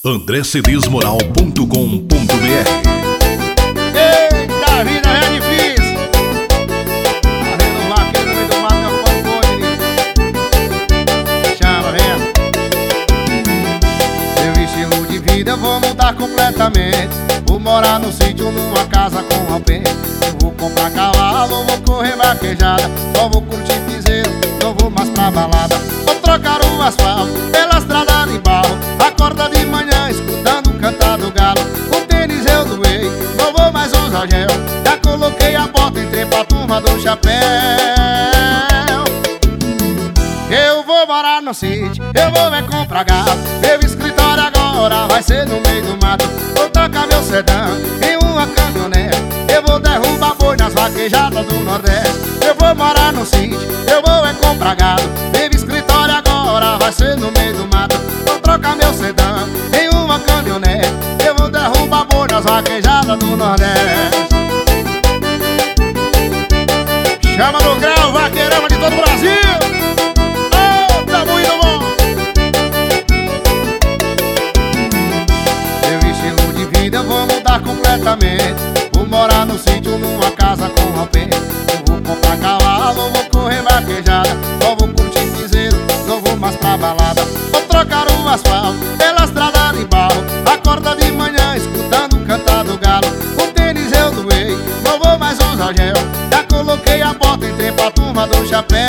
andrecedesmoral.com.br. Eita, a vida é difícil. Arrendo o vaqueiro no meio do mato, não pode pôr. Chama, vem. Meu estilo de vida eu vou mudar completamente. Vou morar no sítio, numa casa com alpendre. Eu vou comprar cavalo, vou correr vaquejada. Só vou curtir piseiro, não vou mais pra balada. Vou trocar o asfalto pela estrada de barro. Acorda de manhã escutando cantar do galo. O tênis eu doei, não vou mais usar gel. Já coloquei a bota, entrei pra turma do chapéu. Eu vou morar no sítio, eu vou comprar gado. Meu escritório agora vai ser no meio do mato. Vou tacar meu sedã em uma caminhonete. Eu vou derrubar boi nas vaquejadas do Nordeste. Eu vou morar no sítio, eu vou comprar gado. Meu escritório agora vai ser no meio do mato. Vou trocar meu sedã em uma caminhonete. Eu vou derrubar boi nas vaquejadas do Nordeste. Chama no grau, vaqueirama de todo o Brasil. Eu vou mudar completamente. Vou morar no sítio, numa casa com alpendre. Eu vou comprar cavalo, vou correr vaquejada. Só vou curtir piseiro, não vou mais pra balada. Vou trocar o asfalto pela estrada de barro. Acorda de manhã escutando cantar do galo. O tênis eu doei, não vou mais usar gel. Já coloquei a bota, entrei pra turma do chapéu.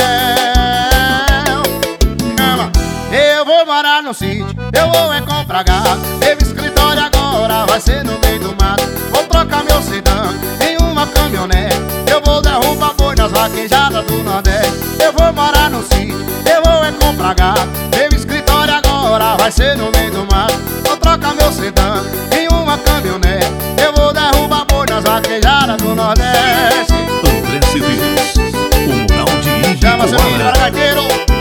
Chama. Eu vou morar no sítio, eu vou comprar gado. Meu escritório agora vai ser no meio do mato. Vou trocar meu sedã em uma caminhonete. Eu vou derrubar boi nas vaquejadas do Nordeste. Eu vou morar no sítio, eu vou comprar gado. Meu escritório agora vai ser no meio do mato. Vou trocar meu sedã em uma caminhonete. Eu vou derrubar boi nas vaquejadas do Nordeste. André Cedês, o Mural de Índio. Chama seu filho, gaiteiro.